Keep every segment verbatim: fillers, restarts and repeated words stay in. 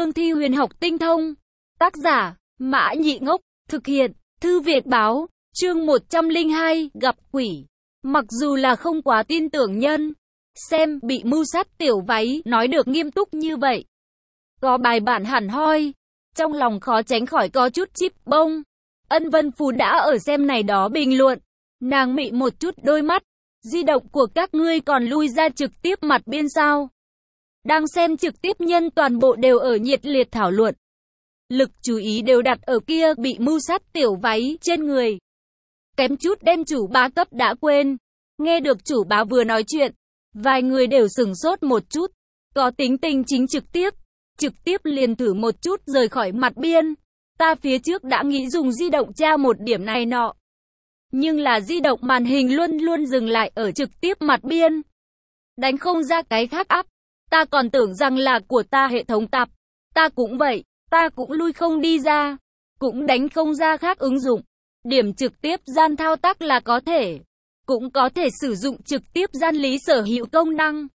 cương thi huyền học tinh thông. Tác giả, Mã Nhị Ngốc, thực hiện, Thư Việt Báo, chương một trăm lẻ hai, gặp quỷ. Mặc dù là không quá tin tưởng nhân, xem bị mưu sát tiểu váy, nói được nghiêm túc như vậy. Có bài bản hẳn hoi, trong lòng khó tránh khỏi có chút chíp bông. Ân Vân Phù đã ở xem này đó bình luận, nàng mị một chút đôi mắt. Di động của các ngươi còn lui ra trực tiếp mặt biên sao? Đang xem trực tiếp nhân toàn bộ đều ở nhiệt liệt thảo luận. Lực chú ý đều đặt ở kia bị mưu sát tiểu váy trên người. Kém chút đem chủ bá cấp đã quên. Nghe được chủ bá vừa nói chuyện, vài người đều sửng sốt một chút. Có tính tình chính trực tiếp, trực tiếp liền thử một chút rời khỏi mặt biên. Ta phía trước đã nghĩ dùng di động tra một điểm này nọ. Nhưng là di động màn hình luôn luôn dừng lại ở trực tiếp mặt biên. Đánh không ra cái khác áp. Ta còn tưởng rằng là của ta hệ thống tạp. Ta cũng vậy, ta cũng lui không đi ra. Cũng đánh không ra khác ứng dụng. Điểm trực tiếp gian thao tác là có thể. Cũng có thể sử dụng trực tiếp gian lý sở hữu công năng.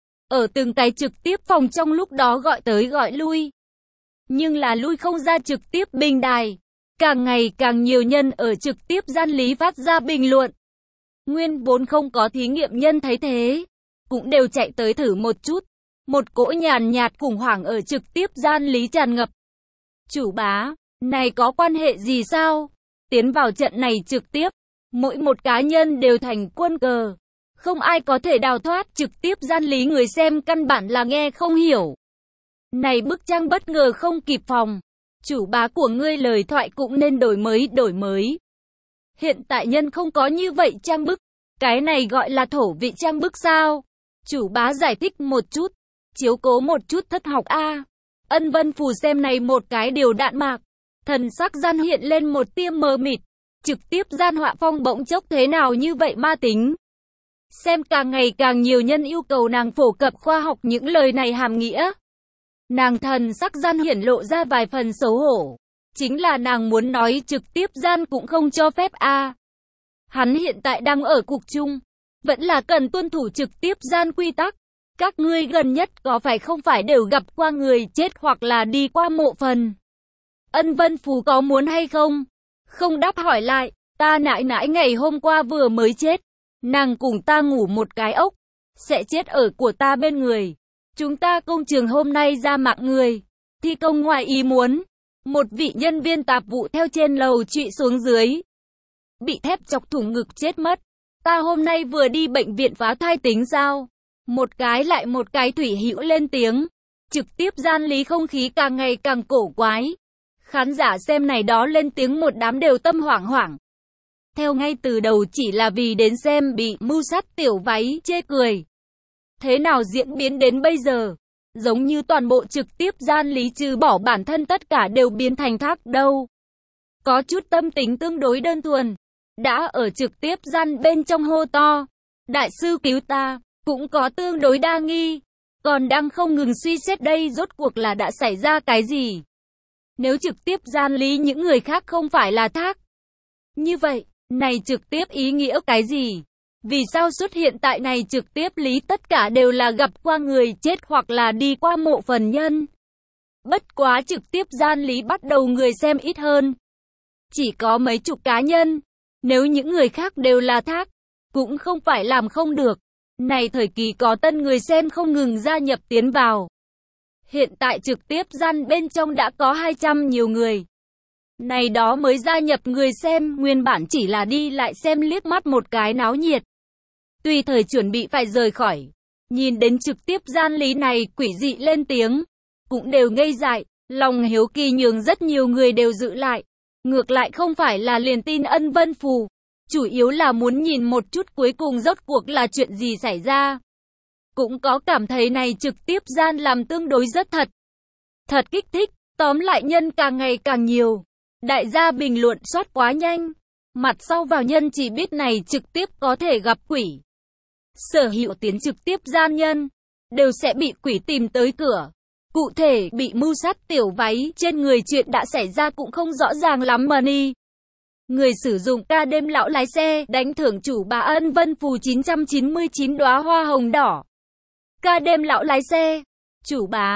Ở từng cái trực tiếp phòng trong lúc đó gọi tới gọi lui. Nhưng là lui không ra trực tiếp bình đài. Càng ngày càng nhiều nhân ở trực tiếp gian lý phát ra bình luận. Nguyên vốn không có thí nghiệm nhân thấy thế, cũng đều chạy tới thử một chút. Một cỗ nhàn nhạt khủng hoảng ở trực tiếp gian lý tràn ngập. Chủ bá, này có quan hệ gì sao? Tiến vào trận này trực tiếp, mỗi một cá nhân đều thành quân cờ. Không ai có thể đào thoát trực tiếp gian lý, người xem căn bản là nghe không hiểu. Này bức trang bất ngờ không kịp phòng. Chủ bá của ngươi lời thoại cũng nên đổi mới đổi mới. Hiện tại nhân không có như vậy trang bức. Cái này gọi là thổ vị trang bức sao? Chủ bá giải thích một chút. Chiếu cố một chút thất học a. Ân Vân Phù xem này một cái điều đạn mạc. Thần sắc gian hiện lên một tia mờ mịt. Trực tiếp gian họa phong bỗng chốc thế nào như vậy ma tính. Xem càng ngày càng nhiều nhân yêu cầu nàng phổ cập khoa học những lời này hàm nghĩa. Nàng thần sắc gian hiển lộ ra vài phần xấu hổ. Chính là nàng muốn nói trực tiếp gian cũng không cho phép a. À. Hắn hiện tại đang ở cục chung. Vẫn là cần tuân thủ trực tiếp gian quy tắc. Các ngươi gần nhất có phải không phải đều gặp qua người chết hoặc là đi qua mộ phần. Ân Vân Phù có muốn hay không? Không đáp hỏi lại. Ta nãi nãi ngày hôm qua vừa mới chết. Nàng cùng ta ngủ một cái ốc. Sẽ chết ở của ta bên người. Chúng ta công trường hôm nay ra mạng người. Thi công ngoài ý muốn. Một vị nhân viên tạp vụ theo trên lầu trụy xuống dưới. Bị thép chọc thủng ngực chết mất. Ta hôm nay vừa đi bệnh viện phá thai tính sao? Một cái lại một cái thủy hữu lên tiếng. Trực tiếp gian lý không khí càng ngày càng cổ quái. Khán giả xem này đó lên tiếng một đám đều tâm hoảng hoảng. Theo ngay từ đầu chỉ là vì đến xem bị mưu sát tiểu váy chê cười. Thế nào diễn biến đến bây giờ? Giống như toàn bộ trực tiếp gian lý trừ bỏ bản thân tất cả đều biến thành thác đâu. Có chút tâm tính tương đối đơn thuần. Đã ở trực tiếp gian bên trong hô to. Đại sư cứu ta. Cũng có tương đối đa nghi. Còn đang không ngừng suy xét đây rốt cuộc là đã xảy ra cái gì. Nếu trực tiếp gian lý những người khác không phải là thác. Như vậy, này trực tiếp ý nghĩa cái gì? Vì sao xuất hiện tại này trực tiếp lý tất cả đều là gặp qua người chết hoặc là đi qua mộ phần nhân? Bất quá trực tiếp gian lý bắt đầu người xem ít hơn. Chỉ có mấy chục cá nhân. Nếu những người khác đều là thác, cũng không phải làm không được. Này thời kỳ có tân người xem không ngừng gia nhập tiến vào. Hiện tại trực tiếp gian bên trong đã có hai trăm nhiều người. Này đó mới gia nhập người xem, nguyên bản chỉ là đi lại xem liếc mắt một cái náo nhiệt. Tùy thời chuẩn bị phải rời khỏi. Nhìn đến trực tiếp gian lý này quỷ dị lên tiếng. Cũng đều ngây dại, lòng hiếu kỳ nhường rất nhiều người đều giữ lại. Ngược lại không phải là liền tin Ân Vân Phù. Chủ yếu là muốn nhìn một chút cuối cùng rốt cuộc là chuyện gì xảy ra. Cũng có cảm thấy này trực tiếp gian làm tương đối rất thật. Thật kích thích, tóm lại nhân càng ngày càng nhiều. Đại gia bình luận soát quá nhanh. Mặt sau vào nhân chỉ biết này trực tiếp có thể gặp quỷ. Sở hữu tiến trực tiếp gian nhân, đều sẽ bị quỷ tìm tới cửa. Cụ thể bị mưu sát tiểu váy trên người chuyện đã xảy ra cũng không rõ ràng lắm mà ni. Người sử dụng ca đêm lão lái xe đánh thưởng chủ bà Ân Vân Phù chín trăm chín mươi chín đóa hoa hồng đỏ. Ca đêm lão lái xe. Chủ bá,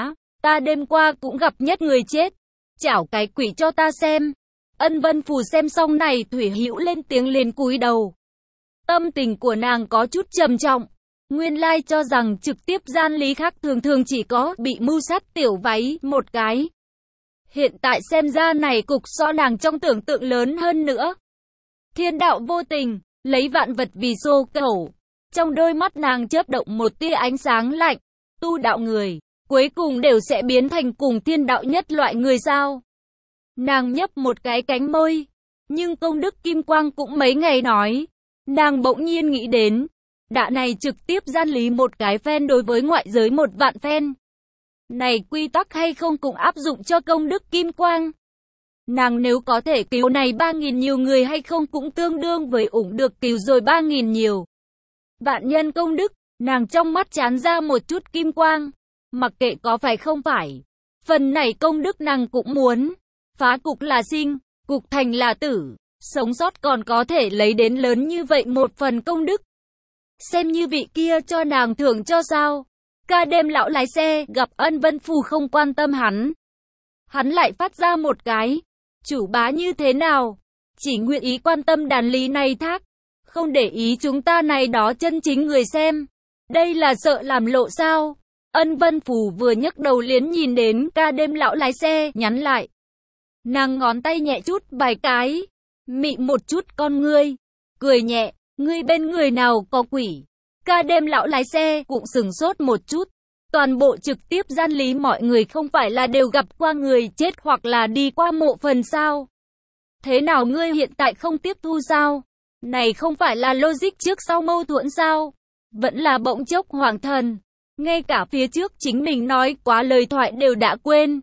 Ta đêm qua cũng gặp nhất người chết. Chảo cái quỷ cho ta xem. Ân Vân Phù xem xong này Thủy Hữu lên tiếng liền cúi đầu. Tâm tình của nàng có chút trầm trọng. Nguyên lai cho rằng trực tiếp gian lý khác thường thường chỉ có bị mưu sát tiểu váy một cái. Hiện tại xem ra này cục so nàng trong tưởng tượng lớn hơn nữa. Thiên đạo vô tình, lấy vạn vật vì xô cẩu. Trong đôi mắt nàng chớp động một tia ánh sáng lạnh. Tu đạo người, cuối cùng đều sẽ biến thành cùng thiên đạo nhất loại người sao? Nàng nhấp một cái cánh môi. Nhưng công đức kim quang cũng mấy ngày nói. Nàng bỗng nhiên nghĩ đến. Đạ này trực tiếp gian lý một cái phen đối với ngoại giới một vạn phen. Này quy tắc hay không cũng áp dụng cho công đức kim quang. Nàng nếu có thể cứu này ba nghìn nhiều người hay không cũng tương đương với ủng được cứu rồi ba nghìn nhiều. Vạn nhân công đức, nàng trong mắt chán ra một chút kim quang. Mặc kệ có phải không phải. Phần này công đức nàng cũng muốn. Phá cục là sinh, cục thành là tử. Sống sót còn có thể lấy đến lớn như vậy một phần công đức. Xem như vị kia cho nàng thưởng cho sao. Ca đêm lão lái xe gặp Ân Vân Phù không quan tâm hắn. Hắn lại phát ra một cái. Chủ bá như thế nào? Chỉ nguyện ý quan tâm đàn lý này thác. Không để ý chúng ta này đó chân chính người xem. Đây là sợ làm lộ sao? Ân Vân Phù vừa nhấc đầu liền nhìn đến ca đêm lão lái xe nhắn lại. Nàng ngón tay nhẹ chút vài cái. Mị một chút con ngươi. Cười nhẹ. Ngươi bên người nào có quỷ? Ca đêm lão lái xe cũng sừng sốt một chút. Toàn bộ trực tiếp gian lý mọi người không phải là đều gặp qua người chết hoặc là đi qua mộ phần sao? Thế nào ngươi hiện tại không tiếp thu sao? Này không phải là logic trước sau mâu thuẫn sao? Vẫn là bỗng chốc hoàng thần. Ngay cả phía trước chính mình nói quá lời thoại đều đã quên.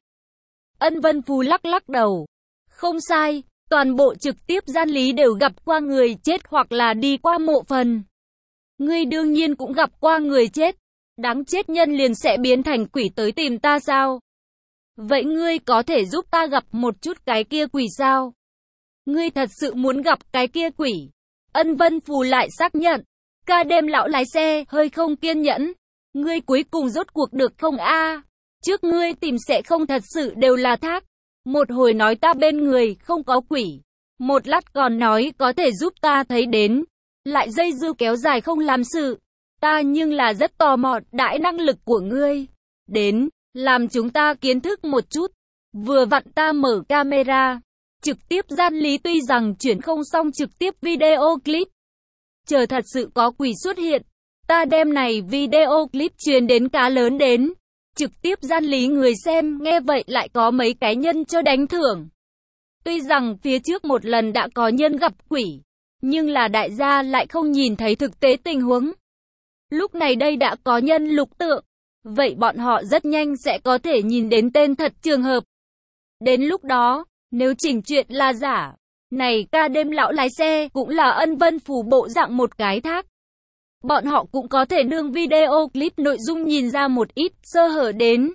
Ân Vân Phù lắc lắc đầu. Không sai. Toàn bộ trực tiếp gian lý đều gặp qua người chết hoặc là đi qua mộ phần. Ngươi đương nhiên cũng gặp qua người chết. Đáng chết nhân liền sẽ biến thành quỷ tới tìm ta sao? Vậy ngươi có thể giúp ta gặp một chút cái kia quỷ sao? Ngươi thật sự muốn gặp cái kia quỷ? Ân Vân Phù lại xác nhận. Ca đêm lão lái xe hơi không kiên nhẫn. Ngươi cuối cùng rốt cuộc được không a? Trước ngươi tìm sẽ không thật sự đều là thác. Một hồi nói ta bên người không có quỷ. Một lát còn nói có thể giúp ta thấy đến. Lại dây dưa kéo dài không làm sự. Ta nhưng là rất tò mò đại năng lực của ngươi. Đến, làm chúng ta kiến thức một chút. Vừa vặn ta mở camera. Trực tiếp gian lý tuy rằng chuyển không xong trực tiếp video clip. Chờ thật sự có quỷ xuất hiện. Ta đem này video clip truyền đến cá lớn đến. Trực tiếp gian lý người xem nghe vậy lại có mấy cái nhân cho đánh thưởng. Tuy rằng phía trước một lần đã có nhân gặp quỷ. Nhưng là đại gia lại không nhìn thấy thực tế tình huống. Lúc này đây đã có nhân lục tượng. Vậy bọn họ rất nhanh sẽ có thể nhìn đến tên thật trường hợp. Đến lúc đó, nếu chỉnh chuyện là giả. Này ca đêm lão lái xe cũng là Ân Vân Phù bộ dạng một cái thác. Bọn họ cũng có thể nương video clip nội dung nhìn ra một ít sơ hở đến.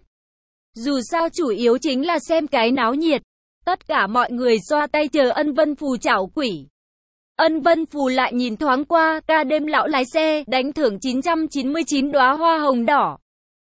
Dù sao chủ yếu chính là xem cái náo nhiệt. Tất cả mọi người xoa tay chờ Ân Vân Phù chảo quỷ. Ân Vân Phù lại nhìn thoáng qua ca đêm lão lái xe đánh thưởng chín trăm chín mươi chín đóa hoa hồng đỏ.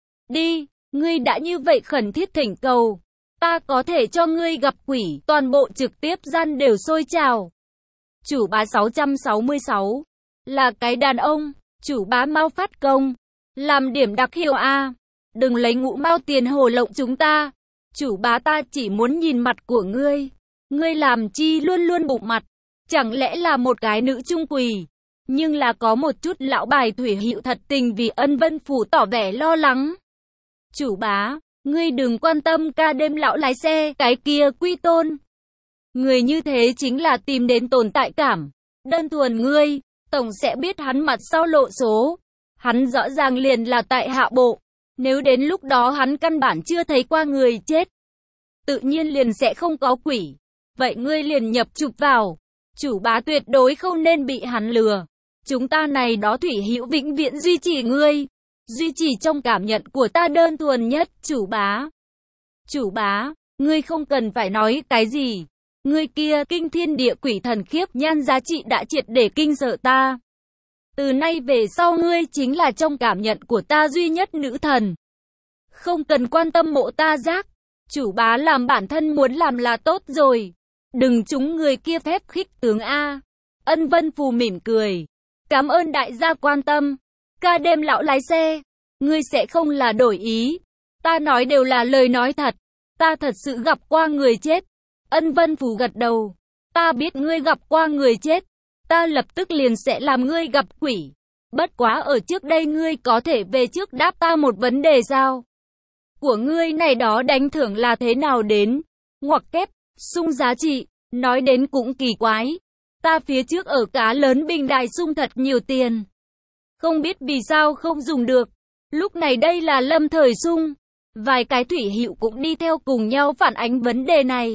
Đi, ngươi đã như vậy khẩn thiết thỉnh cầu. Ta có thể cho ngươi gặp quỷ, toàn bộ trực tiếp gian đều sôi trào. Chủ bá sáu trăm sáu mươi sáu là cái đàn ông, chủ bá mau phát công. Làm điểm đặc hiệu a. Đừng lấy ngũ mao tiền hồ lộng chúng ta. Chủ bá ta chỉ muốn nhìn mặt của ngươi. Ngươi làm chi luôn luôn bụng mặt. Chẳng lẽ là một cái nữ trung quỷ. Nhưng là có một chút lão bài Thủy Hữu thật tình vì Ân Vân Phù tỏ vẻ lo lắng. Chủ bá, ngươi đừng quan tâm ca đêm lão lái xe, cái kia quy tôn. Người như thế chính là tìm đến tồn tại cảm. Đơn thuần ngươi, tổng sẽ biết hắn mặt sau lộ số. Hắn rõ ràng liền là tại hạ bộ. Nếu đến lúc đó hắn căn bản chưa thấy qua người chết, tự nhiên liền sẽ không có quỷ. Vậy ngươi liền nhập chụp vào. Chủ bá tuyệt đối không nên bị hắn lừa. Chúng ta này đó Thủy Hữu vĩnh viễn duy trì ngươi. Duy trì trong cảm nhận của ta đơn thuần nhất, chủ bá. Chủ bá, ngươi không cần phải nói cái gì. Ngươi kia kinh thiên địa quỷ thần khiếp nhan giá trị đã triệt để kinh sợ ta. Từ nay về sau ngươi chính là trong cảm nhận của ta duy nhất nữ thần. Không cần quan tâm mộ ta giác. Chủ bá làm bản thân muốn làm là tốt rồi. Đừng trúng người kia phép khích tướng A. Ân Vân Phù mỉm cười. Cảm ơn đại gia quan tâm. Ca đêm lão lái xe. Ngươi sẽ không là đổi ý. Ta nói đều là lời nói thật. Ta thật sự gặp qua người chết. Ân Vân Phù gật đầu. Ta biết ngươi gặp qua người chết. Ta lập tức liền sẽ làm ngươi gặp quỷ. Bất quá ở trước đây ngươi có thể về trước đáp ta một vấn đề sao? Của ngươi này đó đánh thưởng là thế nào đến? Ngoặc kép, sung giá trị. Nói đến cũng kỳ quái. Ta phía trước ở cá lớn bình đài sung thật nhiều tiền. Không biết vì sao không dùng được. Lúc này đây là lâm thời sung. Vài cái thủy hữu cũng đi theo cùng nhau phản ánh vấn đề này.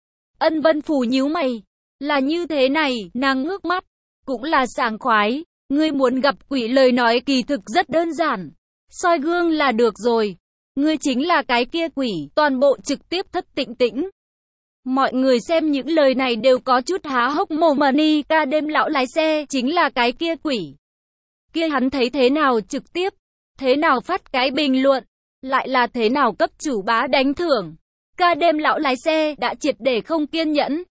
Ân Vân Phù nhíu mày. Là như thế này, nàng ngước mắt. Cũng là sảng khoái. Ngươi muốn gặp quỷ lời nói kỳ thực rất đơn giản. Soi gương là được rồi. Ngươi chính là cái kia quỷ, toàn bộ trực tiếp thất tịnh tĩnh. Mọi người xem những lời này đều có chút há hốc mồm mà ni. Ca đêm lão lái xe chính là cái kia quỷ. Kia hắn thấy thế nào trực tiếp, thế nào phát cái bình luận, lại là thế nào cấp chủ bá đánh thưởng. Ca đêm lão lái xe đã triệt để không kiên nhẫn.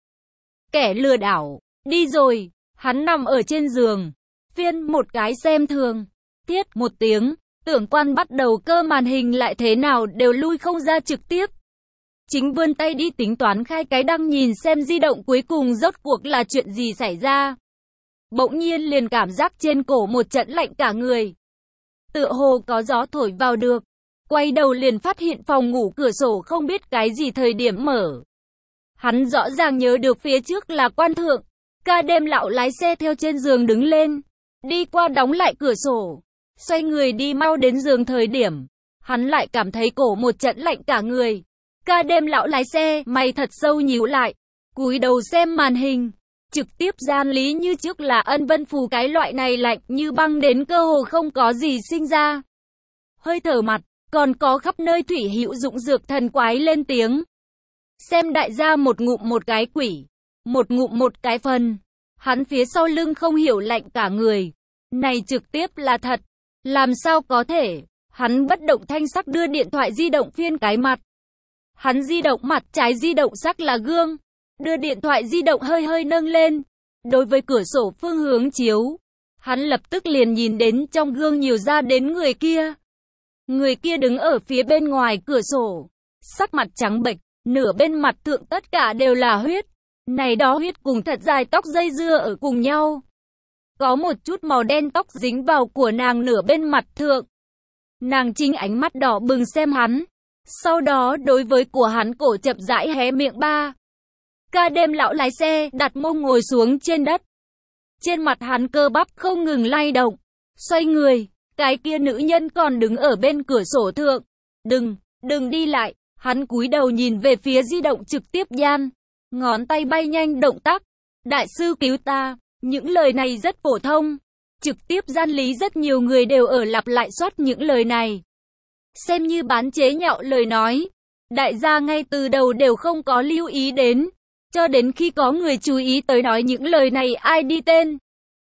Kẻ lừa đảo, đi rồi, hắn nằm ở trên giường, phiên một cái xem thường. Thiết một tiếng, tưởng quan bắt đầu cơ màn hình lại thế nào đều lui không ra trực tiếp. Chính vươn tay đi tính toán khai cái đăng nhìn xem di động cuối cùng rốt cuộc là chuyện gì xảy ra. Bỗng nhiên liền cảm giác trên cổ một trận lạnh cả người. Tựa hồ có gió thổi vào được. Quay đầu liền phát hiện phòng ngủ cửa sổ không biết cái gì thời điểm mở. Hắn rõ ràng nhớ được phía trước là quan thượng. Ca đêm lão lái xe theo trên giường đứng lên. Đi qua đóng lại cửa sổ. Xoay người đi mau đến giường thời điểm. Hắn lại cảm thấy cổ một trận lạnh cả người. Ca đêm lão lái xe, mày thật sâu nhíu lại. Cúi đầu xem màn hình. Trực tiếp gian lý như trước là Ân Vân Phù, cái loại này lạnh như băng đến cơ hồ không có gì sinh ra. Hơi thở mặt, còn có khắp nơi thủy hữu dụng dược thần quái lên tiếng. Xem đại gia một ngụm một cái quỷ, một ngụm một cái phần. Hắn phía sau lưng không hiểu lạnh cả người. Này trực tiếp là thật. Làm sao có thể? Hắn bất động thanh sắc đưa điện thoại di động phiên cái mặt. Hắn di động mặt trái di động sắc là gương. Đưa điện thoại di động hơi hơi nâng lên. Đối với cửa sổ phương hướng chiếu. Hắn lập tức liền nhìn đến trong gương nhiều ra đến người kia. Người kia đứng ở phía bên ngoài cửa sổ. Sắc mặt trắng bệch, nửa bên mặt thượng tất cả đều là huyết. Này đó huyết cùng thật dài tóc dây dưa ở cùng nhau. Có một chút màu đen tóc dính vào của nàng nửa bên mặt thượng. Nàng chính ánh mắt đỏ bừng xem hắn. Sau đó đối với của hắn cổ chậm rãi hé miệng ba. Ca đêm lão lái xe đặt mông ngồi xuống trên đất. Trên mặt hắn cơ bắp không ngừng lay động. Xoay người, cái kia nữ nhân còn đứng ở bên cửa sổ thượng. Đừng, đừng đi lại. Hắn cúi đầu nhìn về phía di động trực tiếp gian. Ngón tay bay nhanh động tác. Đại sư cứu ta. Những lời này rất phổ thông. Trực tiếp gian lý rất nhiều người đều ở lặp lại soát những lời này. Xem như bán chế nhạo lời nói. Đại gia ngay từ đầu đều không có lưu ý đến. Cho đến khi có người chú ý tới nói những lời này ai đi tên.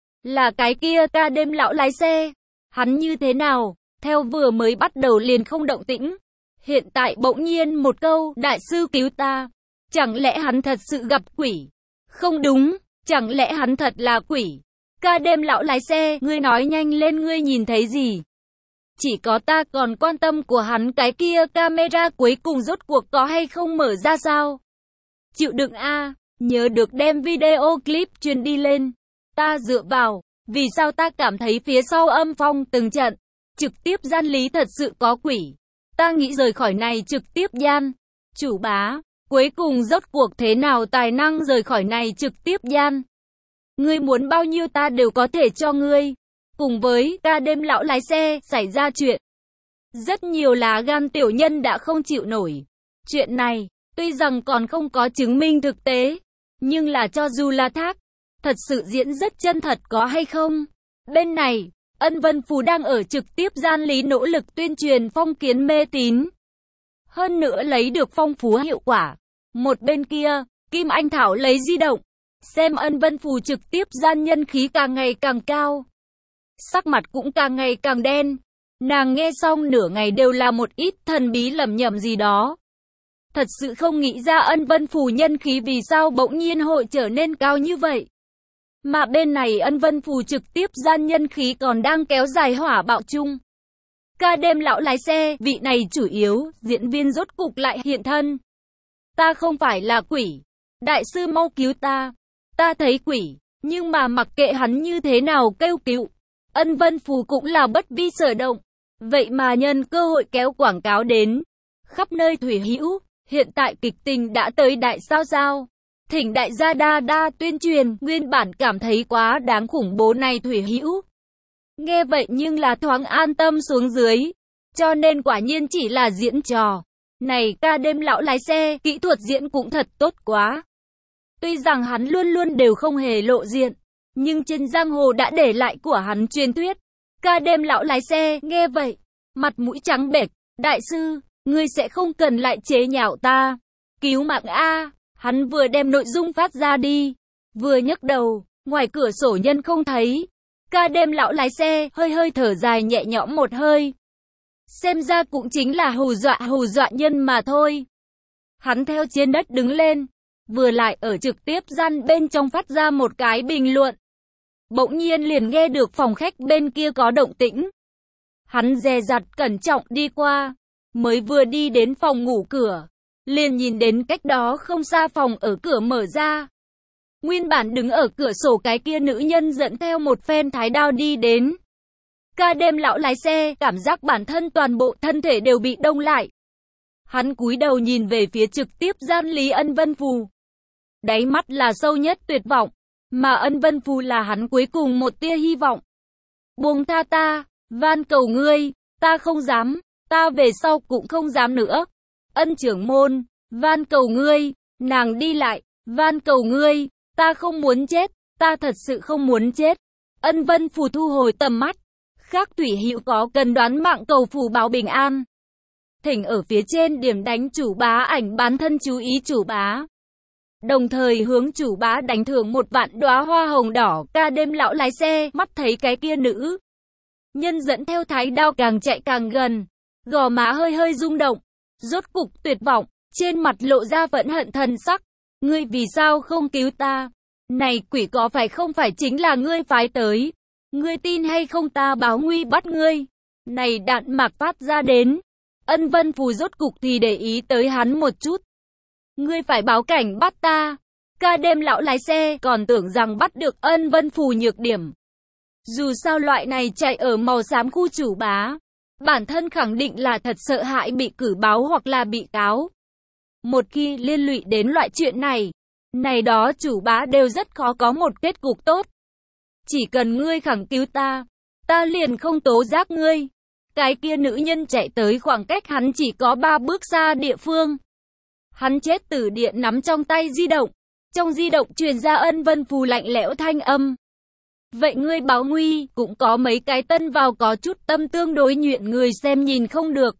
Là cái kia ca đêm lão lái xe. Hắn như thế nào? Theo vừa mới bắt đầu liền không động tĩnh. Hiện tại bỗng nhiên một câu, đại sư cứu ta. Chẳng lẽ hắn thật sự gặp quỷ? Không đúng, chẳng lẽ hắn thật là quỷ? Ca đêm lão lái xe, ngươi nói nhanh lên, ngươi nhìn thấy gì? Chỉ có ta còn quan tâm của hắn, cái kia camera cuối cùng rốt cuộc có hay không mở ra sao? Chịu đựng a, nhớ được đem video clip truyền đi lên. Ta dựa vào, vì sao ta cảm thấy phía sau âm phong từng trận, trực tiếp gian lý thật sự có quỷ. Ta nghĩ rời khỏi này trực tiếp gian. Chủ bá, cuối cùng rốt cuộc thế nào tài năng rời khỏi này trực tiếp gian? Ngươi muốn bao nhiêu ta đều có thể cho ngươi. Cùng với ca đêm lão lái xe xảy ra chuyện. Rất nhiều lá gan tiểu nhân đã không chịu nổi. Chuyện này, tuy rằng còn không có chứng minh thực tế, nhưng là cho dù là thác, thật sự diễn rất chân thật có hay không? Bên này, Ân Vân Phù đang ở trực tiếp gian lý nỗ lực tuyên truyền phong kiến mê tín. Hơn nữa lấy được phong phú hiệu quả. Một bên kia, Kim Anh Thảo lấy di động. Xem Ân Vân Phù trực tiếp gian nhân khí càng ngày càng cao. Sắc mặt cũng càng ngày càng đen. Nàng nghe xong nửa ngày đều là một ít thần bí lẩm nhẩm gì đó. Thật sự không nghĩ ra Ân Vân Phù nhân khí vì sao bỗng nhiên hội trở nên cao như vậy. Mà bên này Ân Vân Phù trực tiếp gian nhân khí còn đang kéo dài hỏa bạo chung. Ca đêm lão lái xe, vị này chủ yếu, diễn viên rốt cục lại hiện thân. Ta không phải là quỷ. Đại sư mau cứu ta. Ta thấy quỷ, nhưng mà mặc kệ hắn như thế nào kêu cứu. Ân Vân Phù cũng là bất vi sở động. Vậy mà nhân cơ hội kéo quảng cáo đến. Khắp nơi thủy hữu, hiện tại kịch tình đã tới đại sao sao. Thỉnh đại gia đa đa tuyên truyền, nguyên bản cảm thấy quá đáng khủng bố này thủy hữu. Nghe vậy nhưng là thoáng an tâm xuống dưới. Cho nên quả nhiên chỉ là diễn trò. Này ca đêm lão lái xe, kỹ thuật diễn cũng thật tốt quá. Tuy rằng hắn luôn luôn đều không hề lộ diện, nhưng trên giang hồ đã để lại của hắn truyền thuyết. Ca đêm lão lái xe, nghe vậy, mặt mũi trắng bệch, đại sư, ngươi sẽ không cần lại chế nhạo ta. Cứu mạng a. Hắn vừa đem nội dung phát ra đi, vừa nhấc đầu, ngoài cửa sổ nhân không thấy. Ca đêm lão lái xe, hơi hơi thở dài nhẹ nhõm một hơi. Xem ra cũng chính là hù dọa hù dọa nhân mà thôi. Hắn theo trên đất đứng lên, vừa lại ở trực tiếp gian bên trong phát ra một cái bình luận. Bỗng nhiên liền nghe được phòng khách bên kia có động tĩnh. Hắn dè dặt cẩn trọng đi qua, mới vừa đi đến phòng ngủ cửa, liền nhìn đến cách đó không xa phòng ở cửa mở ra. Nguyên bản đứng ở cửa sổ cái kia nữ nhân dẫn theo một phen thái đao đi đến. Ca đêm lão lái xe, cảm giác bản thân toàn bộ thân thể đều bị đông lại. Hắn cúi đầu nhìn về phía trực tiếp gian Lý Ân Vân Phù. Đáy mắt là sâu nhất tuyệt vọng, mà Ân Vân Phù là hắn cuối cùng một tia hy vọng. Buông tha ta, van cầu ngươi, ta không dám, ta về sau cũng không dám nữa. Ân trưởng môn, van cầu ngươi, nàng đi lại, van cầu ngươi, ta không muốn chết, ta thật sự không muốn chết. Ân Vân Phù thu hồi tầm mắt, khác thủy hữu có cần đoán mạng cầu phù báo bình an. Thỉnh ở phía trên điểm đánh chủ bá ảnh bán thân chú ý chủ bá. Đồng thời hướng chủ bá đánh thưởng một vạn đóa hoa hồng đỏ. Ca đêm lão lái xe, mắt thấy cái kia nữ nhân dẫn theo thái đao càng chạy càng gần, gò má hơi hơi rung động, rốt cục tuyệt vọng, trên mặt lộ ra phẫn hận thần sắc. Ngươi vì sao không cứu ta? Này quỷ có phải không phải chính là ngươi phái tới? Ngươi tin hay không ta báo nguy bắt ngươi? Này đạn mạc phát ra đến. Ân Vân Phù rốt cục thì để ý tới hắn một chút. Ngươi phải báo cảnh bắt ta. Ca đêm lão lái xe còn tưởng rằng bắt được Ân Vân Phù nhược điểm. Dù sao loại này chạy ở màu xám khu chủ bá, bản thân khẳng định là thật sợ hãi bị cử báo hoặc là bị cáo. Một khi liên lụy đến loại chuyện này, này đó chủ bá đều rất khó có một kết cục tốt. Chỉ cần ngươi khẳng cứu ta, ta liền không tố giác ngươi. Cái kia nữ nhân chạy tới khoảng cách hắn chỉ có ba bước xa địa phương. Hắn chết tử điện nắm trong tay di động. Trong di động truyền ra Ân Vân Phù lạnh lẽo thanh âm. Vậy ngươi báo nguy, cũng có mấy cái tân vào có chút tâm tương đối nhuyễn người xem nhìn không được.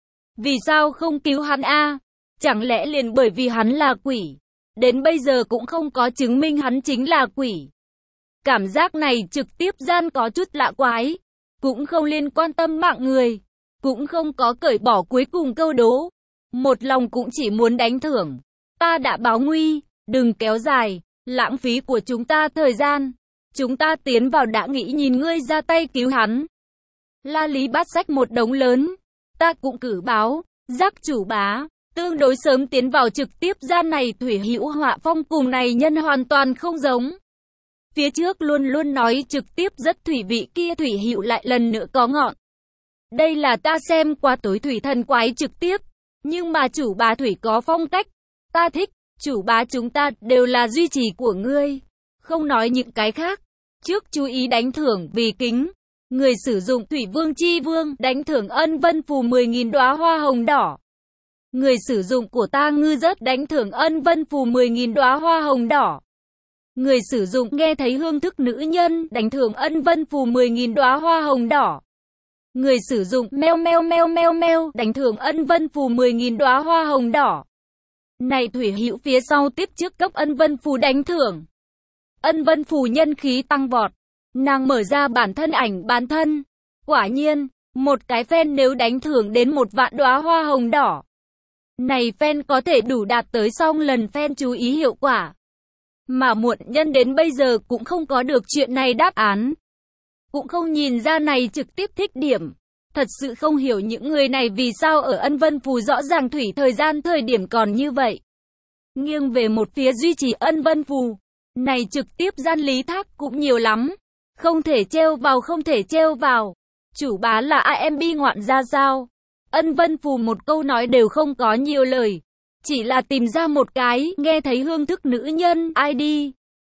Vì sao không cứu hắn a? Chẳng lẽ liền bởi vì hắn là quỷ? Đến bây giờ cũng không có chứng minh hắn chính là quỷ. Cảm giác này trực tiếp gian có chút lạ quái. Cũng không liên quan tâm mạng người. Cũng không có cởi bỏ cuối cùng câu đố. Một lòng cũng chỉ muốn đánh thưởng. Ta đã báo nguy, đừng kéo dài, lãng phí của chúng ta thời gian. Chúng ta tiến vào đã nghĩ nhìn ngươi ra tay cứu hắn. La Lý bắt sách một đống lớn. Ta cũng cử báo, giác chủ bá. Tương đối sớm tiến vào trực tiếp gian này thủy hữu họa phong cùng này nhân hoàn toàn không giống. Phía trước luôn luôn nói trực tiếp rất thủy vị kia thủy hữu lại lần nữa có ngọn. Đây là ta xem qua tối thủy thần quái trực tiếp. Nhưng mà chủ bá thủy có phong cách. Ta thích, chủ bá chúng ta đều là duy trì của ngươi. Không nói những cái khác. Trước chú ý đánh thưởng vì kính. Người sử dụng Thủy Vương Chi Vương đánh thưởng Ân Vân Phù mười nghìn đóa hoa hồng đỏ. Người sử dụng của ta ngư rớt đánh thưởng Ân Vân Phù mười nghìn đóa hoa hồng đỏ. Người sử dụng nghe thấy hương thức nữ nhân đánh thưởng Ân Vân Phù mười nghìn đóa hoa hồng đỏ. Người sử dụng meo meo meo meo meo đánh thưởng Ân Vân Phù mười nghìn đóa hoa hồng đỏ. Này thủy hữu phía sau tiếp trước cấp Ân Vân Phù đánh thưởng. Ân Vân Phù nhân khí tăng vọt. Nàng mở ra bản thân ảnh bán thân. Quả nhiên, Một cái fan nếu đánh thưởng đến một vạn đóa hoa hồng đỏ. Này fan có thể đủ đạt tới song lần fan chú ý hiệu quả. Mà muộn nhân đến bây giờ cũng không có được chuyện này đáp án. Cũng không nhìn ra này trực tiếp thích điểm. Thật sự không hiểu những người này vì sao ở Ân Vân Phù rõ ràng thủy thời gian thời điểm còn như vậy. Nghiêng về một phía duy trì Ân Vân Phù. Này trực tiếp gian lý thác cũng nhiều lắm. Không thể treo vào không thể treo vào. Chủ bá là i em bê ngoạn ra sao? Ân Vân Phù một câu nói đều không có nhiều lời. Chỉ là tìm ra một cái, nghe thấy hương thức nữ nhân, i đê.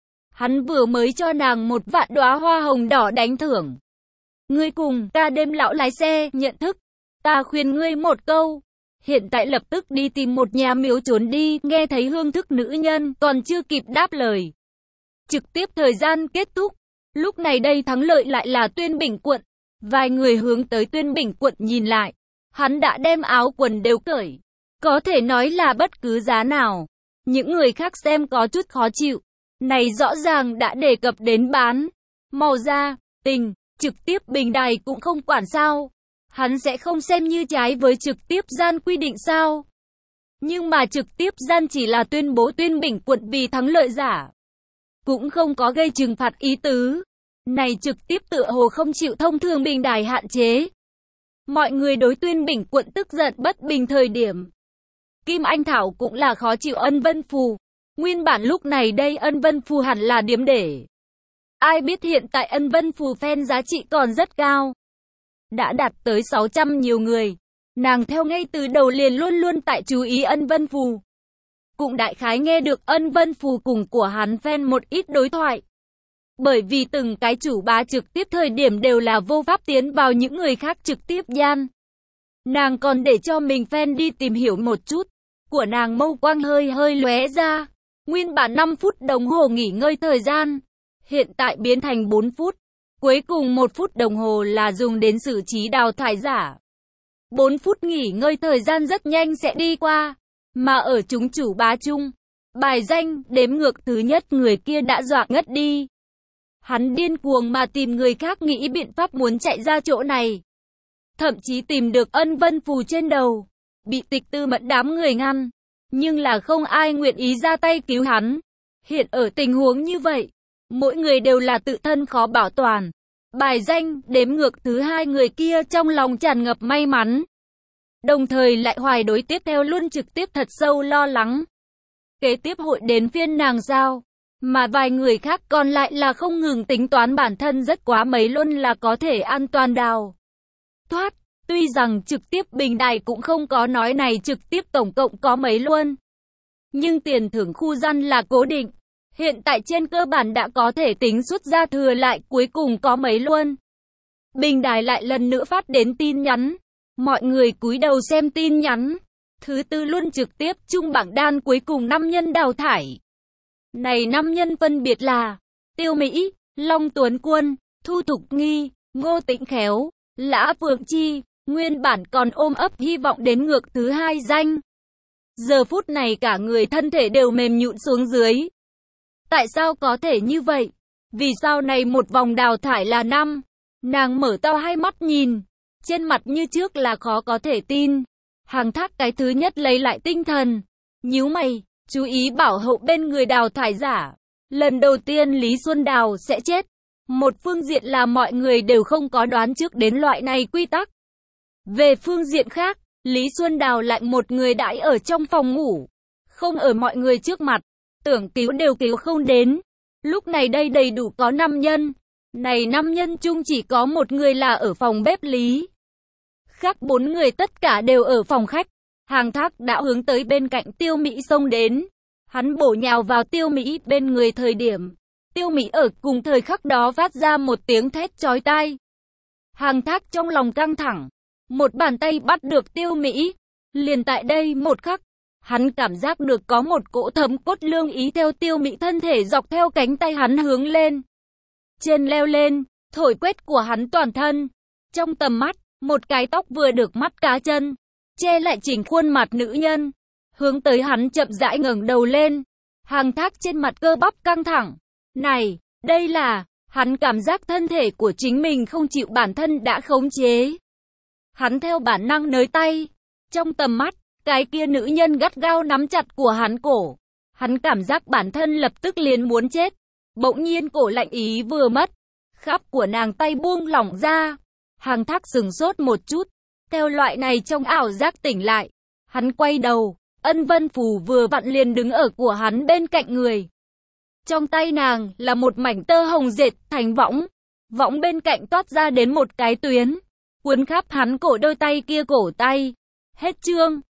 Hắn vừa mới cho nàng một vạn đóa hoa hồng đỏ đánh thưởng. Ngươi cùng, ca đêm lão lái xe, nhận thức. Ta khuyên ngươi một câu. Hiện tại lập tức đi tìm một nhà miếu trốn đi, nghe thấy hương thức nữ nhân, còn chưa kịp đáp lời. Trực tiếp thời gian kết thúc. Lúc này đây thắng lợi lại là Tuyên Bình quận. Vài người hướng tới Tuyên Bình quận nhìn lại. Hắn đã đem áo quần đều cởi. Có thể nói là bất cứ giá nào. Những người khác xem có chút khó chịu. Này rõ ràng đã đề cập đến bán. Màu da, tình, trực tiếp bình đài cũng không quản sao. Hắn sẽ không xem như trái với trực tiếp gian quy định sao. Nhưng mà trực tiếp gian chỉ là tuyên bố Tuyên Bình quận vì thắng lợi giả. Cũng không có gây trừng phạt ý tứ. Này trực tiếp tựa hồ không chịu thông thường bình đài hạn chế. Mọi người đối Tuyên Bình quận tức giận bất bình thời điểm. Kim Anh Thảo cũng là khó chịu Ân Vân Phù. Nguyên bản lúc này đây Ân Vân Phù hẳn là điếm để. Ai biết hiện tại Ân Vân Phù fan giá trị còn rất cao. Đã đạt tới sáu trăm nhiều người. Nàng theo ngay từ đầu liền luôn luôn tại chú ý Ân Vân Phù. Cũng đại khái nghe được Ân Vân Phù cùng của hắn fan một ít đối thoại. Bởi vì từng cái chủ bá trực tiếp thời điểm đều là vô pháp tiến vào những người khác trực tiếp gian. Nàng còn để cho mình fan đi tìm hiểu một chút. Của nàng mâu quang hơi hơi lóe ra. Nguyên bản năm phút đồng hồ nghỉ ngơi thời gian. Hiện tại biến thành bốn phút. Cuối cùng một phút đồng hồ là dùng đến xử trí đào thải giả. bốn phút nghỉ ngơi thời gian rất nhanh sẽ đi qua. Mà ở chúng chủ bá chung. Bài danh, đếm ngược thứ nhất người kia đã dọa ngất đi. Hắn điên cuồng mà tìm người khác nghĩ biện pháp muốn chạy ra chỗ này. Thậm chí tìm được Ân Vân Phù trên đầu. Bị Tịch Tư Mẫn đám người ngăn. Nhưng là không ai nguyện ý ra tay cứu hắn. Hiện ở tình huống như vậy. Mỗi người đều là tự thân khó bảo toàn. Bài danh, đếm ngược thứ hai người kia trong lòng tràn ngập may mắn. Đồng thời lại hoài đối tiếp theo luôn trực tiếp thật sâu lo lắng. Kế tiếp hội đến phiên nàng sao? Mà vài người khác còn lại là không ngừng tính toán bản thân rất quá mấy luôn là có thể an toàn đào thoát. Tuy rằng trực tiếp bình đài cũng không có nói này trực tiếp tổng cộng có mấy luôn. Nhưng tiền thưởng khu dân là cố định. Hiện tại trên cơ bản đã có thể tính xuất ra thừa lại cuối cùng có mấy luôn. Bình đài lại lần nữa phát đến tin nhắn. Mọi người cúi đầu xem tin nhắn. Thứ tư luôn trực tiếp chung bảng đan cuối cùng năm nhân đào thải. Này năm nhân phân biệt là Tiêu Mỹ, Long Tuấn Quân, Thu Thục Nghi, Ngô Tĩnh Khéo, Lã Phượng Chi. Nguyên bản còn ôm ấp hy vọng đến ngược thứ hai danh. Giờ phút này cả người thân thể đều mềm nhũn xuống dưới. Tại sao có thể như vậy? Vì sao này một vòng đào thải là năm? Nàng mở to hai mắt nhìn. Trên mặt như trước là khó có thể tin. Hàng Thác cái thứ nhất lấy lại tinh thần. Nhíu mày, chú ý bảo hộ bên người đào thải giả. Lần đầu tiên Lý Xuân Đào sẽ chết. Một phương diện là mọi người đều không có đoán trước đến loại này quy tắc. Về phương diện khác, Lý Xuân Đào lại một người đãi ở trong phòng ngủ. Không ở mọi người trước mặt. Tưởng cứu đều cứu không đến. Lúc này đây đầy đủ có năm nhân. Này năm nhân chung chỉ có một người là ở phòng bếp Lý. Khác bốn người tất cả đều ở phòng khách. Hàng Thác đã hướng tới bên cạnh Tiêu Mỹ xông đến. Hắn bổ nhào vào Tiêu Mỹ bên người thời điểm. Tiêu Mỹ ở cùng thời khắc đó phát ra một tiếng thét chói tai. Hàng Thác trong lòng căng thẳng. Một bàn tay bắt được Tiêu Mỹ. Liền tại đây một khắc. Hắn cảm giác được có một cỗ thấm cốt lương ý theo Tiêu Mỹ thân thể dọc theo cánh tay hắn hướng lên. Trên leo lên, thổi quét của hắn toàn thân. Trong tầm mắt, một cái tóc vừa được mắt cá chân. Che lại chỉnh khuôn mặt nữ nhân. Hướng tới hắn chậm rãi ngẩng đầu lên. Hàng Thác trên mặt cơ bắp căng thẳng. Này, đây là, hắn cảm giác thân thể của chính mình không chịu bản thân đã khống chế. Hắn theo bản năng nới tay. Trong tầm mắt, cái kia nữ nhân gắt gao nắm chặt của hắn cổ. Hắn cảm giác bản thân lập tức liền muốn chết. Bỗng nhiên cổ lạnh ý vừa mất. Khắp của nàng tay buông lỏng ra. Hàng Thác sừng sốt một chút. Theo loại này trong ảo giác tỉnh lại. Hắn quay đầu. Ân Vân Phù vừa vặn liền đứng ở của hắn bên cạnh người. Trong tay nàng là một mảnh tơ hồng dệt thành võng. Võng bên cạnh toát ra đến một cái tuyến. Cuốn khắp hắn cổ đôi tay kia cổ tay. Hết chương.